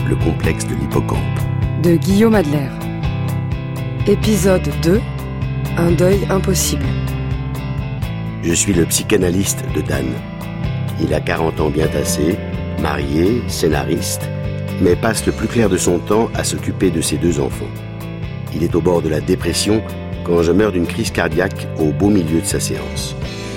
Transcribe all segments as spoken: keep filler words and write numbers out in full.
le complexe de l'hippocampe. De Guillaume Adler. Épisode deux. Un deuil impossible. Je suis le psychanalyste de Dan. Il a quarante ans bien tassés, marié, scénariste, mais passe le plus clair de son temps à s'occuper de ses deux enfants. Il est au bord de la dépression quand je meurs d'une crise cardiaque au beau milieu de sa séance.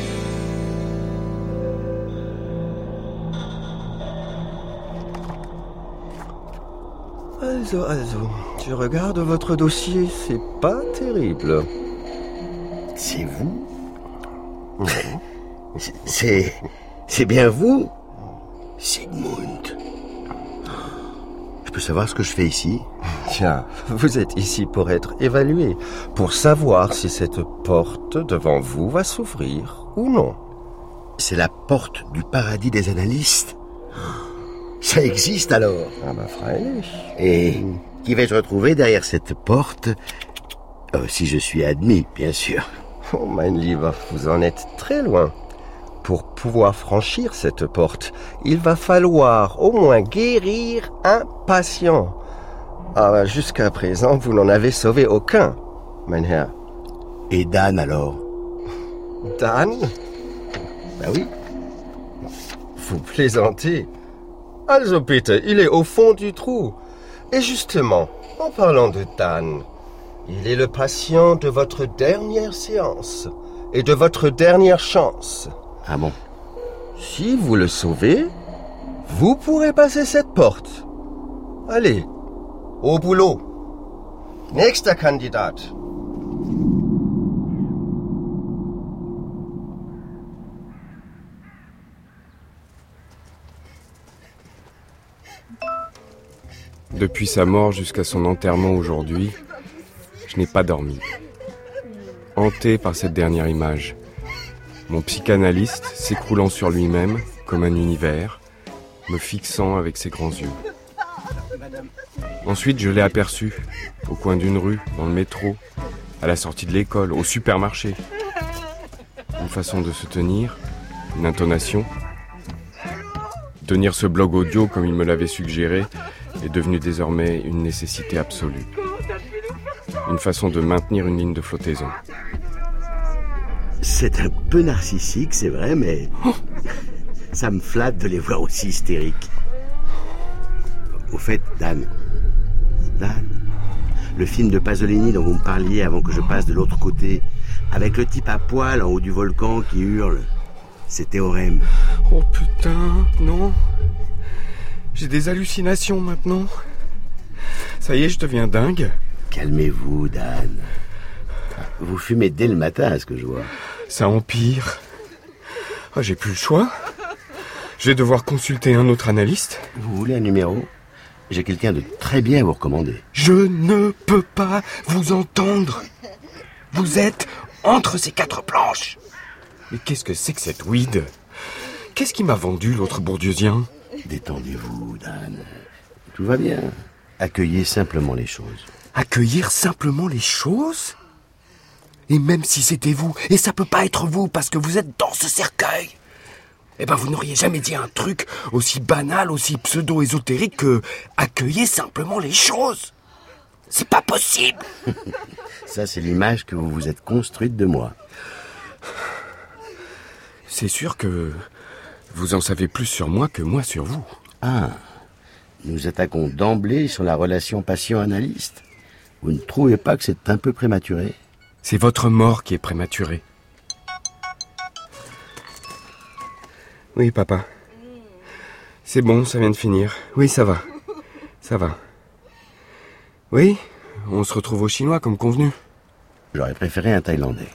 Also, also, je regarde votre dossier, c'est pas terrible. C'est vous ? C'est... c'est bien vous ? Sigmund. Je peux savoir ce que je fais ici ? Tiens, vous êtes ici pour être évalué, pour savoir si cette porte devant vous va s'ouvrir ou non. C'est la porte du paradis des analystes ? Ça existe alors ? Ah bah freilich. Et qui vais-je retrouver derrière cette porte ? euh, Si je suis admis, bien sûr. Oh mein Lieber, vous en êtes très loin. Pour pouvoir franchir cette porte, il va falloir au moins guérir un patient. Ah bah jusqu'à présent, vous n'en avez sauvé aucun, mein Herr. Et Dan alors ? Dan ? Bah oui. Vous plaisantez. Also bitte, il est au fond du trou. Et justement, en parlant de Dan, il est le patient de votre dernière séance et de votre dernière chance. Ah bon ? Si vous le sauvez, vous pourrez passer cette porte. Allez, au boulot. Nächster Kandidat. Depuis sa mort jusqu'à son enterrement aujourd'hui, je n'ai pas dormi. Hanté par cette dernière image, mon psychanalyste s'écroulant sur lui-même comme un univers, me fixant avec ses grands yeux. Ensuite, je l'ai aperçu, au coin d'une rue, dans le métro, à la sortie de l'école, au supermarché. Une façon de se tenir, une intonation. Tenir ce blog audio comme il me l'avait suggéré est devenu désormais une nécessité absolue. Une façon de maintenir une ligne de flottaison. C'est un peu narcissique, c'est vrai, mais oh ça me flatte de les voir aussi hystériques. Au fait, Dan, Dan, le film de Pasolini dont vous me parliez avant que je passe de l'autre côté, avec le type à poil en haut du volcan qui hurle, c'est Théorème. Oh putain, non. J'ai des hallucinations maintenant. Ça y est, je deviens dingue. Calmez-vous, Dan. Vous fumez dès le matin, à ce que je vois. Ça empire. Oh, j'ai plus le choix. Je vais devoir consulter un autre analyste. Vous voulez un numéro ? J'ai quelqu'un de très bien à vous recommander. Je ne peux pas vous entendre. Vous êtes entre ces quatre planches. Mais qu'est-ce que c'est que cette weed ? Qu'est-ce qui m'a vendu, l'autre bourdieusien ? Détendez-vous, Dan. Tout va bien. Accueillez simplement les choses. Accueillir simplement les choses ? Et même si c'était vous, et ça peut pas être vous parce que vous êtes dans ce cercueil, eh ben vous n'auriez jamais dit un truc aussi banal, aussi pseudo-ésotérique que accueillez simplement les choses. C'est pas possible. Ça, c'est l'image que vous vous êtes construite de moi. C'est sûr que vous en savez plus sur moi que moi sur vous. Ah, nous attaquons d'emblée sur la relation patient-analyste. Vous ne trouvez pas que c'est un peu prématuré ? C'est votre mort qui est prématurée. Oui, papa. C'est bon, ça vient de finir. Oui, ça va. Ça va. Oui, on se retrouve au chinois comme convenu. J'aurais préféré un Thaïlandais.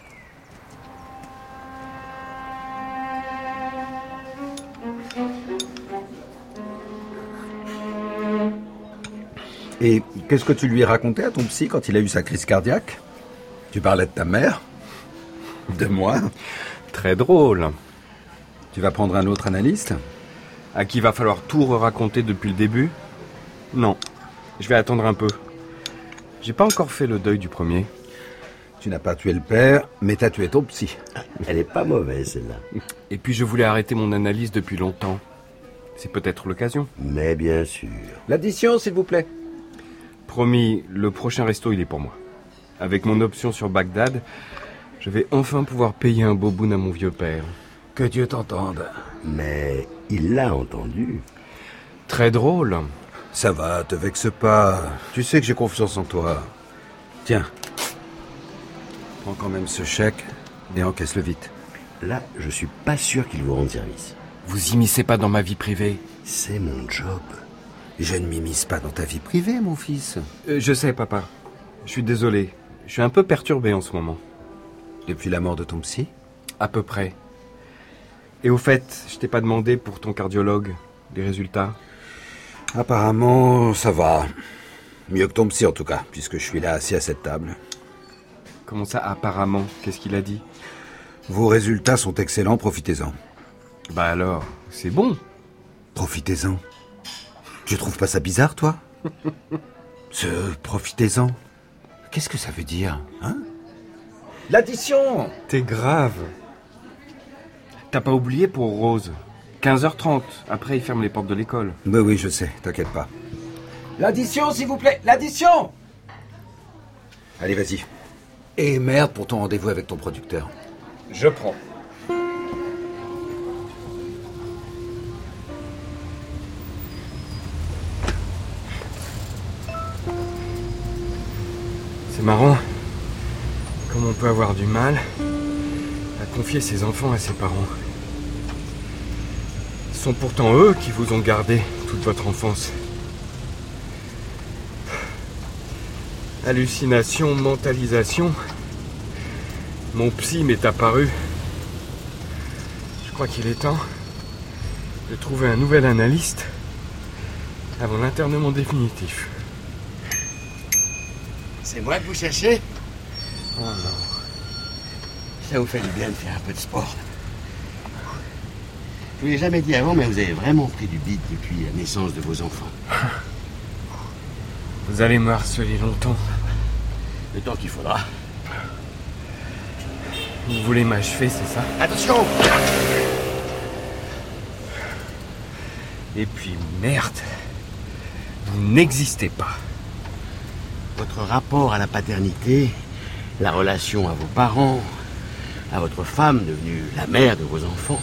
Et qu'est-ce que tu lui as raconté à ton psy quand il a eu sa crise cardiaque ? Tu parlais de ta mère ? De moi ? Très drôle. Tu vas prendre un autre analyste ? À qui va falloir tout raconter depuis le début ? Non, je vais attendre un peu. J'ai pas encore fait le deuil du premier. Tu n'as pas tué le père, mais t'as tué ton psy. Elle est pas mauvaise, celle-là. Et puis je voulais arrêter mon analyse depuis longtemps. C'est peut-être l'occasion. Mais bien sûr. L'addition, s'il vous plaît. Promis, le prochain resto, il est pour moi. Avec mon option sur Bagdad, je vais enfin pouvoir payer un boboon à mon vieux père. Que Dieu t'entende. Mais il l'a entendu. Très drôle. Ça va, te vexe pas. Tu sais que j'ai confiance en toi. Tiens. Prends quand même ce chèque et encaisse-le vite. Là, je suis pas sûr qu'il vous rende service. Vous immiscez pas dans ma vie privée. C'est mon job. Je ne m'immisce pas dans ta vie privée, mon fils. Euh, je sais, papa. Je suis désolé. Je suis un peu perturbé en ce moment. Depuis la mort de ton psy? À peu près. Et au fait, je t'ai pas demandé pour ton cardiologue les résultats. Apparemment, ça va. Mieux que ton psy, en tout cas, puisque je suis là assis à cette table. Comment ça, apparemment? Qu'est-ce qu'il a dit? Vos résultats sont excellents, profitez-en. Bah alors, c'est bon. Profitez-en. Tu trouves pas ça bizarre, toi? Ce profitez-en. Qu'est-ce que ça veut dire, hein? L'addition! T'es grave. T'as pas oublié pour Rose? quinze heures trente, après ils ferment les portes de l'école. Ben oui, je sais, t'inquiète pas. L'addition, s'il vous plaît, l'addition! Allez, vas-y. Et merde pour ton rendez-vous avec ton producteur. Je prends. C'est marrant. Comme on peut avoir du mal à confier ses enfants à ses parents. Ce sont pourtant eux qui vous ont gardé toute votre enfance. Hallucination, mentalisation. Mon psy m'est apparu. Je crois qu'il est temps de trouver un nouvel analyste avant l'internement définitif. C'est moi que vous cherchez? Oh non. Ça vous fait du bien de faire un peu de sport. Je vous l'ai jamais dit avant, mais vous avez vraiment pris du bide depuis la naissance de vos enfants. Vous allez me harceler longtemps. Le temps qu'il faudra. Vous voulez m'achever, c'est ça? Attention! Et puis merde, vous n'existez pas. Votre rapport à la paternité, la relation à vos parents, à votre femme devenue la mère de vos enfants,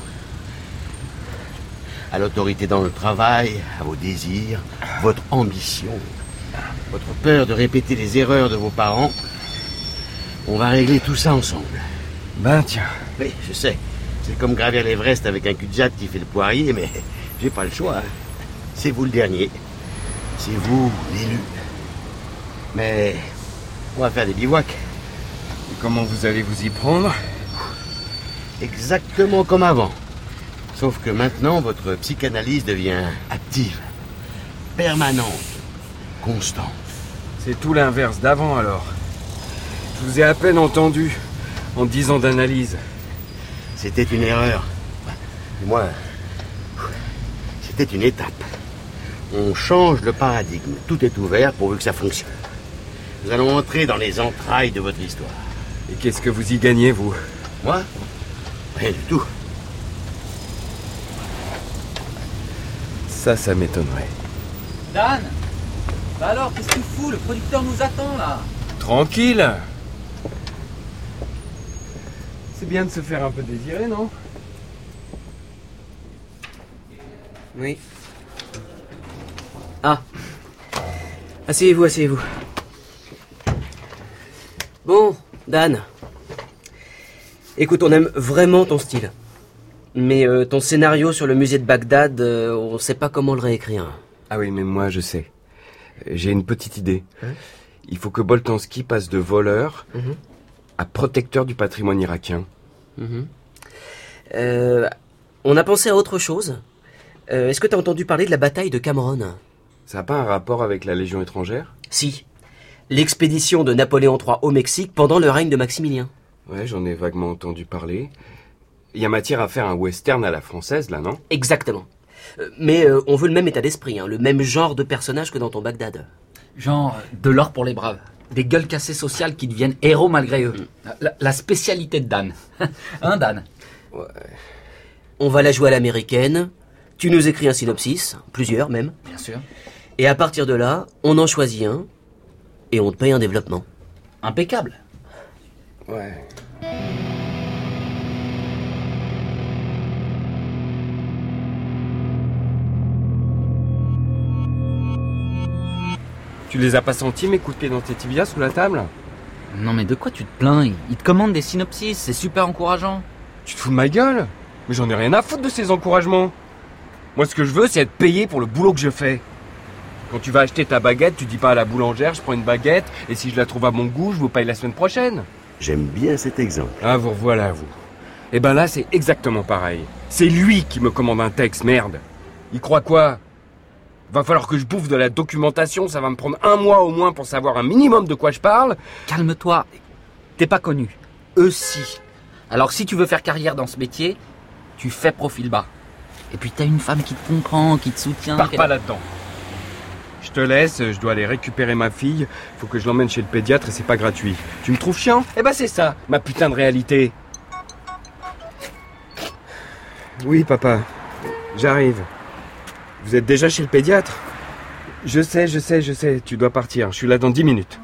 à l'autorité dans le travail, à vos désirs, votre ambition, votre peur de répéter les erreurs de vos parents. On va régler tout ça ensemble. Ben tiens. Oui, je sais. C'est comme gravir l'Everest avec un cul-de-jatte qui fait le poirier, mais j'ai pas le choix. Hein. C'est vous le dernier. C'est vous l'élu. Mais on va faire des bivouacs. Et comment vous allez vous y prendre? Exactement comme avant. Sauf que maintenant, votre psychanalyse devient active, permanente, constante. C'est tout l'inverse d'avant alors. Je vous ai à peine entendu en dix ans d'analyse. C'était une erreur. Du moins, c'était une étape. On change le paradigme. Tout est ouvert pourvu que ça fonctionne. Nous allons entrer dans les entrailles de votre histoire. Et qu'est-ce que vous y gagnez, vous? Moi? Rien du tout. Ça, ça m'étonnerait. Dan! Bah alors, qu'est-ce que tu fous? Le producteur nous attend, là! Tranquille! C'est bien de se faire un peu désirer, non? Oui. Ah. Asseyez-vous, asseyez-vous. Bon, Dan. Écoute, on aime vraiment ton style. Mais euh, ton scénario sur le musée de Bagdad, euh, on sait pas comment le réécrire. Ah oui, mais moi, je sais. J'ai une petite idée. Hein? Il faut que Boltanski passe de voleur mm-hmm. à protecteur du patrimoine irakien. Mm-hmm. Euh, on a pensé à autre chose. Euh, est-ce que tu as entendu parler de la bataille de Cameron? Ça n'a pas un rapport avec la Légion étrangère? Si. L'expédition de Napoléon trois au Mexique pendant le règne de Maximilien. Ouais, j'en ai vaguement entendu parler. Il y a matière à faire un western à la française, là, non? Exactement. Euh, mais euh, on veut le même état d'esprit, hein, le même genre de personnage que dans ton Bagdad. Genre de l'or pour les braves. Des gueules cassées sociales qui deviennent héros malgré eux. Mm. La, la spécialité de Dan. Hein, Dan? Ouais. On va la jouer à l'américaine. Tu nous écris un synopsis, plusieurs même. Bien sûr. Et à partir de là, on en choisit un et on te paye un développement. Impeccable. Ouais. Tu les as pas sentis, mes coups de pied dans tes tibias sous la table? Non mais de quoi tu te plains? Ils te commandent des synopsis, c'est super encourageant. Tu te fous de ma gueule? Mais j'en ai rien à foutre de ces encouragements. Moi, ce que je veux, c'est être payé pour le boulot que je fais. Quand tu vas acheter ta baguette, tu dis pas à la boulangère, je prends une baguette, et si je la trouve à mon goût, je vous paye la semaine prochaine. J'aime bien cet exemple. Ah, vous revoilà, vous. Et ben là, c'est exactement pareil. C'est lui qui me commande un texte, merde. Il croit quoi? Va falloir que je bouffe de la documentation, ça va me prendre un mois au moins pour savoir un minimum de quoi je parle. Calme-toi. T'es pas connu. Eux si. Alors si tu veux faire carrière dans ce métier, tu fais profil bas. Et puis t'as une femme qui te comprend, qui te soutient. Pars qu'elle- pas là-dedans. Je te laisse, je dois aller récupérer ma fille. Faut que je l'emmène chez le pédiatre et c'est pas gratuit. Tu me trouves chiant? Eh ben c'est ça, ma putain de réalité. Oui, papa. J'arrive. Vous êtes déjà chez le pédiatre? Je sais, je sais, je sais. Tu dois partir. Je suis là dans dix minutes.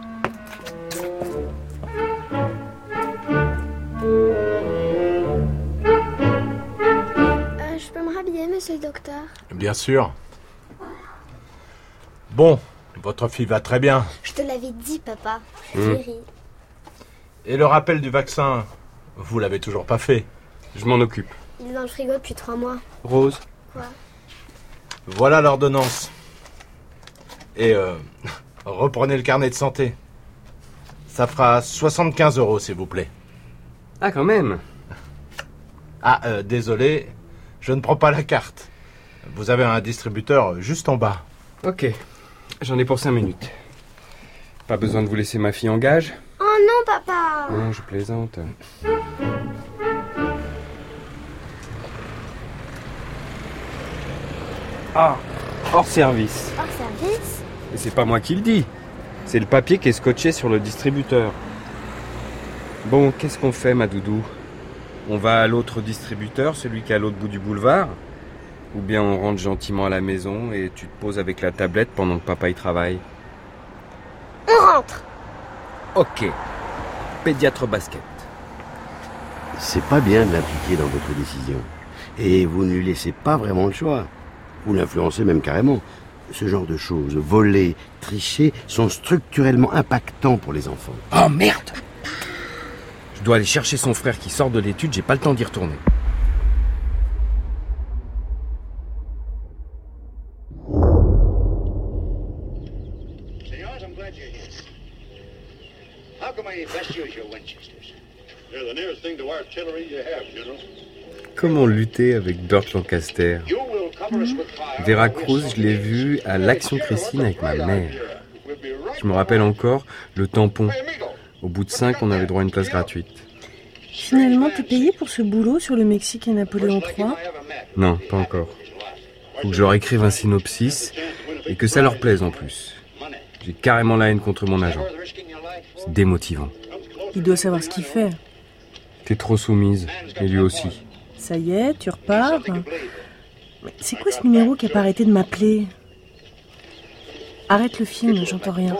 Euh, je peux me rhabiller, monsieur le docteur? Bien sûr. Bon, votre fille va très bien. Je te l'avais dit, papa. Mmh. Chérie. Et le rappel du vaccin, vous l'avez toujours pas fait. Je m'en occupe. Il est dans le frigo depuis trois mois. Rose. Quoi? Voilà l'ordonnance. Et euh, reprenez le carnet de santé. Ça fera soixante-quinze euros, s'il vous plaît. Ah, quand même. Ah, euh, désolé, je ne prends pas la carte. Vous avez un distributeur juste en bas. Ok. J'en ai pour cinq minutes. Pas besoin de vous laisser ma fille en gage? Oh non, papa! Non, je plaisante. Ah, hors service. Hors service? Et c'est pas moi qui le dis. C'est le papier qui est scotché sur le distributeur. Bon, qu'est-ce qu'on fait, ma doudou? On va à l'autre distributeur, celui qui est à l'autre bout du boulevard? Ou bien on rentre gentiment à la maison et tu te poses avec la tablette pendant que papa y travaille? On rentre! Ok. Pédiatre basket. C'est pas bien de l'impliquer dans votre décision. Et vous ne lui laissez pas vraiment le choix. Vous l'influencez même carrément. Ce genre de choses, voler, tricher, sont structurellement impactants pour les enfants. Oh merde! Je dois aller chercher son frère qui sort de l'étude, j'ai pas le temps d'y retourner. Senors, I'm glad you're here. How can I best use your Winchesters? They're the nearest thing to artillery you have, General. Comment lutter avec Burt Lancaster? You will cover us with fire. Veracruz, je l'ai vu à l'Action Christine avec ma mère. Je me rappelle encore le tampon. Au bout de cinq, on avait droit à une place gratuite. Finalement, t'es payé pour ce boulot sur le Mexique et Napoléon trois? Non, pas encore. Faut que je leur écrive un synopsis et que ça leur plaise en plus. J'ai carrément la haine contre mon agent. C'est démotivant. Il doit savoir ce qu'il fait. T'es trop soumise, et lui aussi. Ça y est, tu repars. Mais c'est quoi ce numéro qui a pas arrêté de m'appeler? Arrête le film, j'entends rien.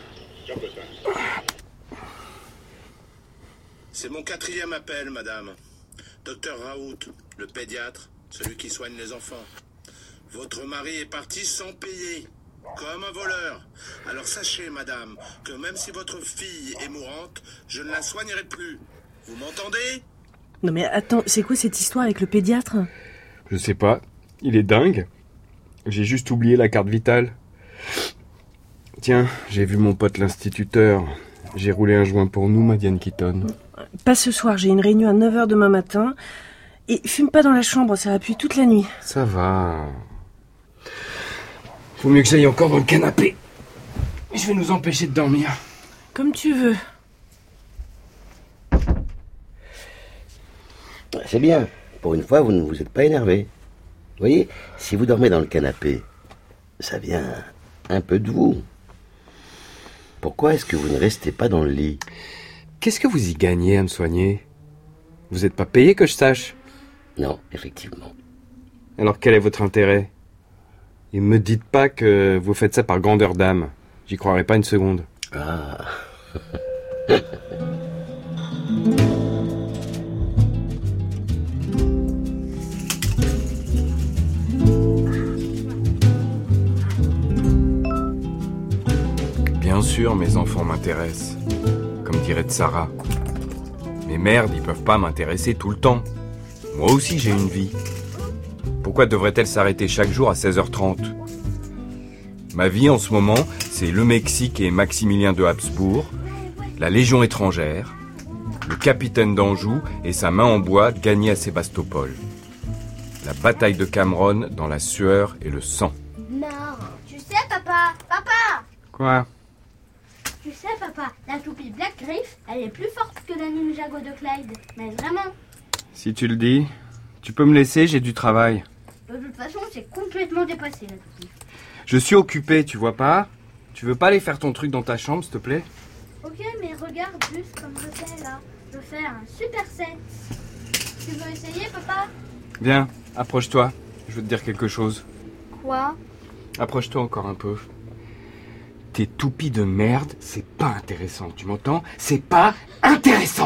C'est mon quatrième appel, madame. Docteur Raoult, le pédiatre, celui qui soigne les enfants. Votre mari est parti sans payer, comme un voleur. Alors sachez, madame, que même si votre fille est mourante, je ne la soignerai plus. Vous m'entendez? Non mais attends, c'est quoi cette histoire avec le pédiatre? Je sais pas, il est dingue. J'ai juste oublié la carte vitale. Tiens, j'ai vu mon pote l'instituteur. J'ai roulé un joint pour nous, ma Diane Keaton. Pas ce soir, j'ai une réunion à neuf heures demain matin. Et fume pas dans la chambre, ça va puer toute la nuit. Ça va. Faut mieux que j'aille encore dans le canapé. Je vais nous empêcher de dormir. Comme tu veux. C'est bien. Pour une fois, vous ne vous êtes pas énervé. Vous voyez, si vous dormez dans le canapé, ça vient un peu de vous. Pourquoi est-ce que vous ne restez pas dans le lit? Qu'est-ce que vous y gagnez à me soigner? Vous n'êtes pas payé que je sache? Non, effectivement. Alors quel est votre intérêt? Et me dites pas que vous faites ça par grandeur d'âme. J'y croirais pas une seconde. Ah. Bien sûr, mes enfants m'intéressent. Comme dirait Sarah. Mais merde, ils peuvent pas m'intéresser tout le temps. Moi aussi, j'ai une vie. Pourquoi devrait-elle s'arrêter chaque jour à seize heures trente? Ma vie en ce moment, c'est le Mexique et Maximilien de Habsbourg, la Légion étrangère, le capitaine d'Anjou et sa main en bois gagnée à Sébastopol. La bataille de Cameron dans la sueur et le sang. Non, tu sais, papa, papa. Quoi? Tu sais, papa, la toupie Black Griff, elle est plus forte que la Ninjago de Clyde. Mais vraiment. Si tu le dis, tu peux me laisser, j'ai du travail. De toute façon, c'est complètement dépassé, la toupie. Je suis occupé, tu vois pas? Tu veux pas aller faire ton truc dans ta chambre, s'il te plaît? Ok, mais regarde juste comme je fais là. Je fais un super set. Tu veux essayer, papa? Viens, approche-toi. Je veux te dire quelque chose. Quoi? Approche-toi encore un peu. Tes toupies de merde, c'est pas intéressant, tu m'entends? C'est pas intéressant!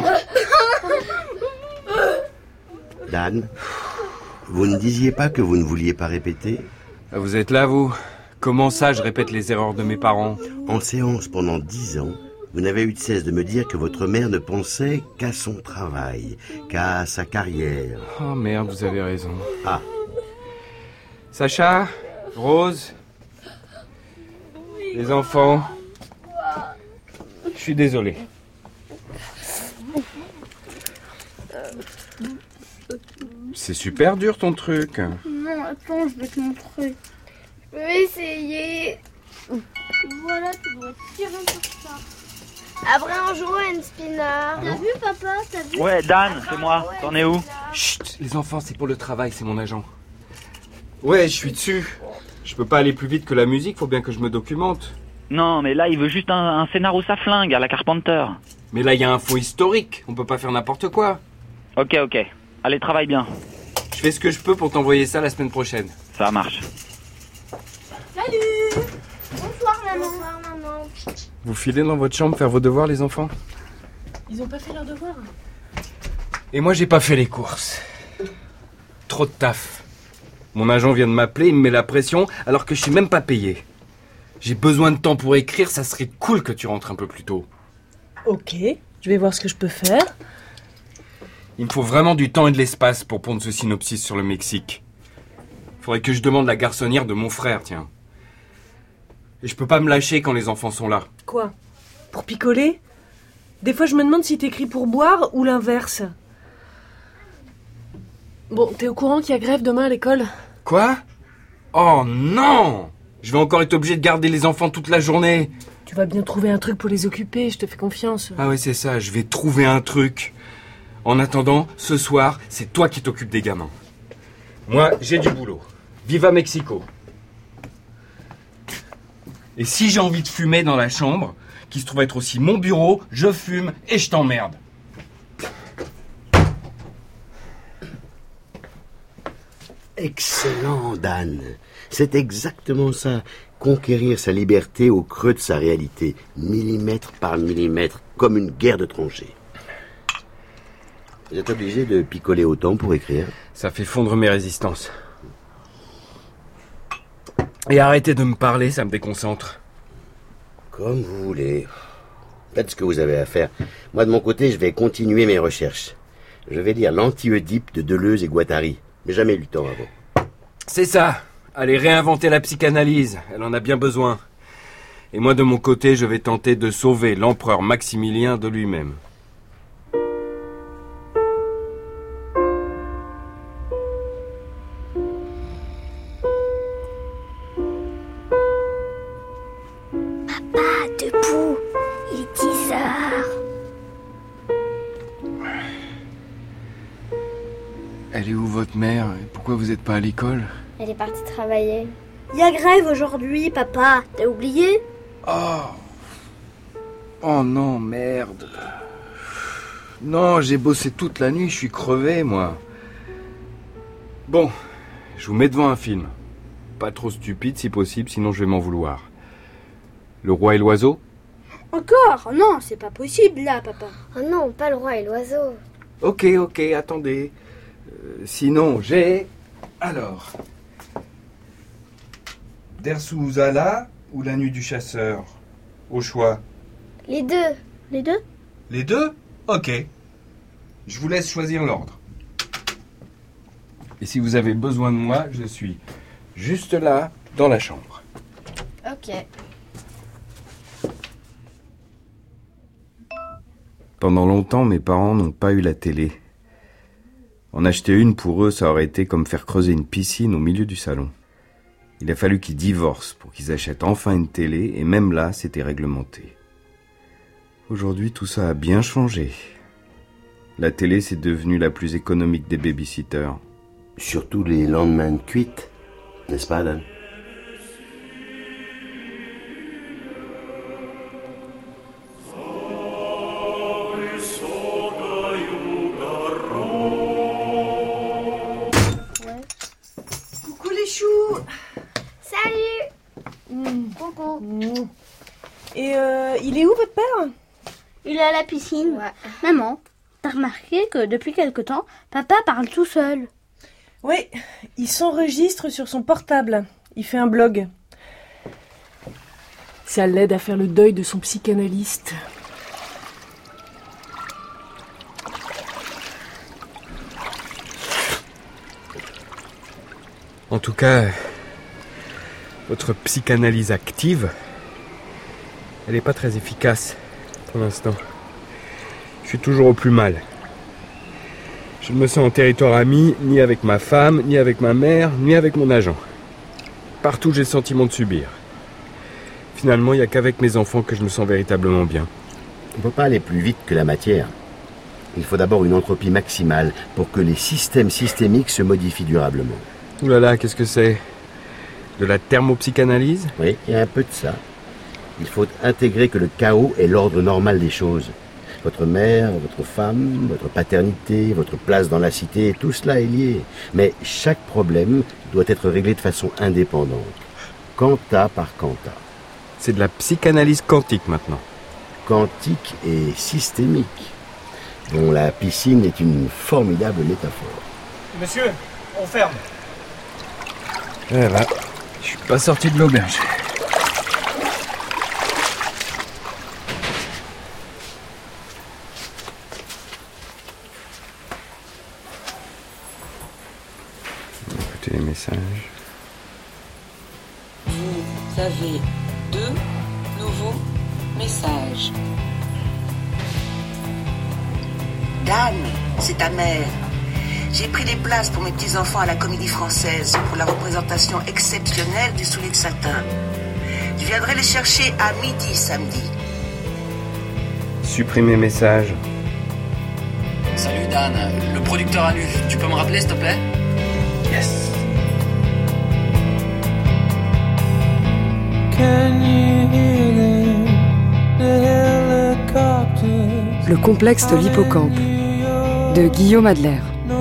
Dan, vous ne disiez pas que vous ne vouliez pas répéter? Vous êtes là, vous? Comment ça, je répète les erreurs de mes parents? En séance pendant dix ans, vous n'avez eu de cesse de me dire que votre mère ne pensait qu'à son travail, qu'à sa carrière. Oh merde, vous avez raison. Ah. Sacha, Rose, les enfants, je suis désolé. C'est super dur ton truc. Non, attends, je vais te montrer. Je vais essayer. Voilà, tu dois tirer sur ça. Après, on joue à une spinner. T'as vu, papa? T'as vu? Ouais, Dan, c'est moi. T'en es où? Chut, les enfants, c'est pour le travail, c'est mon agent. Ouais, je suis dessus. Je peux pas aller plus vite que la musique, faut bien que je me documente. Non, mais là, il veut juste un, un scénario sa flingue à la Carpenter. Mais là, il y a un fond historique, on peut pas faire n'importe quoi. Ok, ok. Allez, travaille bien. Je fais ce que je peux pour t'envoyer ça la semaine prochaine. Ça marche. Salut! Bonsoir, maman. Bonsoir, maman. Vous filez dans votre chambre faire vos devoirs, les enfants? Ils ont pas fait leurs devoirs. Et moi, j'ai pas fait les courses. Trop de taf. Mon agent vient de m'appeler, il me met la pression, alors que je suis même pas payé. J'ai besoin de temps pour écrire, ça serait cool que tu rentres un peu plus tôt. Ok, je vais voir ce que je peux faire. Il me faut vraiment du temps et de l'espace pour pondre ce synopsis sur le Mexique. Faudrait que je demande la garçonnière de mon frère, tiens. Et je peux pas me lâcher quand les enfants sont là. Quoi? Pour picoler? Des fois, je me demande si t'écris pour boire ou l'inverse. Bon, t'es au courant qu'il y a grève demain à l'école? Quoi? Oh non! Je vais encore être obligé de garder les enfants toute la journée. Tu vas bien trouver un truc pour les occuper, je te fais confiance. Ah ouais, c'est ça, je vais trouver un truc. En attendant, ce soir, c'est toi qui t'occupes des gamins. Moi, j'ai du boulot. Viva Mexico. Et si j'ai envie de fumer dans la chambre, qui se trouve être aussi mon bureau, je fume et je t'emmerde. Excellent, Dan. C'est exactement ça. Conquérir sa liberté au creux de sa réalité, millimètre par millimètre, comme une guerre de tranchées. Vous êtes obligé de picoler autant pour écrire? Ça fait fondre mes résistances. Et arrêtez de me parler, ça me déconcentre. Comme vous voulez. Faites ce que vous avez à faire. Moi, de mon côté, je vais continuer mes recherches. Je vais lire l'Anti-Oedipe de Deleuze et Guattari. Mais jamais eu le temps avant. C'est ça. Allez réinventer la psychanalyse. Elle en a bien besoin. Et moi, de mon côté, je vais tenter de sauver l'empereur Maximilien de lui-même. Papa, debout. Il est dix heures. Elle est où votre mère? Pourquoi vous n'êtes pas à l'école? Elle est partie travailler. Il y a grève aujourd'hui, papa. T'as oublié? Oh. Oh non, merde. Non, j'ai bossé toute la nuit, je suis crevé, moi. Bon, je vous mets devant un film. Pas trop stupide si possible, sinon je vais m'en vouloir. Le roi et l'oiseau ? Encore ? Non, c'est pas possible là, papa. Oh non, pas le roi et l'oiseau. Ok, ok, attendez. Euh, sinon, j'ai... Alors... Dersou-Uzala ou La Nuit du Chasseur ? Au choix. Les deux. Les deux ? Les deux ? Ok. Je vous laisse choisir l'ordre. Et si vous avez besoin de moi, je suis juste là, dans la chambre. Ok. Pendant longtemps, mes parents n'ont pas eu la télé. En acheter une pour eux, ça aurait été comme faire creuser une piscine au milieu du salon. Il a fallu qu'ils divorcent pour qu'ils achètent enfin une télé, et même là, c'était réglementé. Aujourd'hui, tout ça a bien changé. La télé, c'est devenu la plus économique des babysitters. Surtout les lendemains de cuite, n'est-ce pas, Dan ? Coucou les choux. Salut. Mmh. Coucou. Mmh. Et euh, il est où votre père ? Il est à la piscine. Ouais. Maman, t'as remarqué que depuis quelque temps, papa parle tout seul. Oui, il s'enregistre sur son portable. Il fait un blog. Ça l'aide à faire le deuil de son psychanalyste. En tout cas, votre psychanalyse active, elle n'est pas très efficace pour l'instant. Je suis toujours au plus mal. Je ne me sens en territoire ami, ni avec ma femme, ni avec ma mère, ni avec mon agent. Partout, j'ai le sentiment de subir. Finalement, il n'y a qu'avec mes enfants que je me sens véritablement bien. On ne peut pas aller plus vite que la matière. Il faut d'abord une entropie maximale pour que les systèmes systémiques se modifient durablement. Ouh là là, qu'est-ce que c'est ? De la thermopsychanalyse ? Oui, il y a un peu de ça. Il faut intégrer que le chaos est l'ordre normal des choses. Votre mère, votre femme, votre paternité, votre place dans la cité, tout cela est lié. Mais chaque problème doit être réglé de façon indépendante. Quanta par quanta. C'est de la psychanalyse quantique maintenant. Quantique et systémique, dont la piscine est une formidable métaphore. Monsieur, on ferme. Eh ben, je suis pas sorti de l'auberge. Écoutez les messages. Vous avez deux nouveaux messages. Dan, c'est ta mère. J'ai pris des places pour mes petits-enfants à la Comédie Française pour la représentation exceptionnelle du Soulier de Satin. Je viendrai les chercher à midi samedi. Supprimer message. Salut Dan, le producteur a lu. Tu peux me rappeler s'il te plaît ? Yes. Le complexe de l'hippocampe de Guillaume Adler.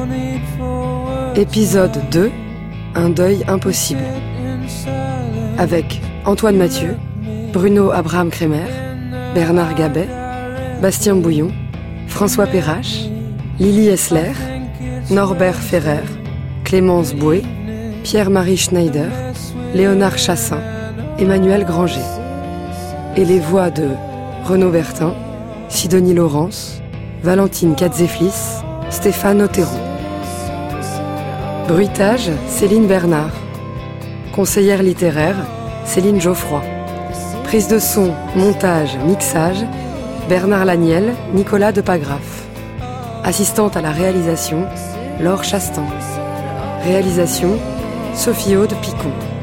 Épisode deux, un deuil impossible. Avec Antoine Mathieu, Bruno Abraham Kremer, Bernard Gabet, Bastien Bouillon, François Perrache, Lily Essler, Norbert Ferrer, Clémence Boué, Pierre-Marie Schneider, Léonard Chassin, Emmanuel Granger. Et les voix de Renaud Bertin, Sidonie Laurence, Valentine Katzeflis, Stéphane Otero. Bruitage, Céline Bernard. Conseillère littéraire, Céline Geoffroy. Prise de son, montage, mixage, Bernard Laniel, Nicolas Depagraf. Assistante à la réalisation, Laure Chastain. Réalisation, Sophie Aude Picon.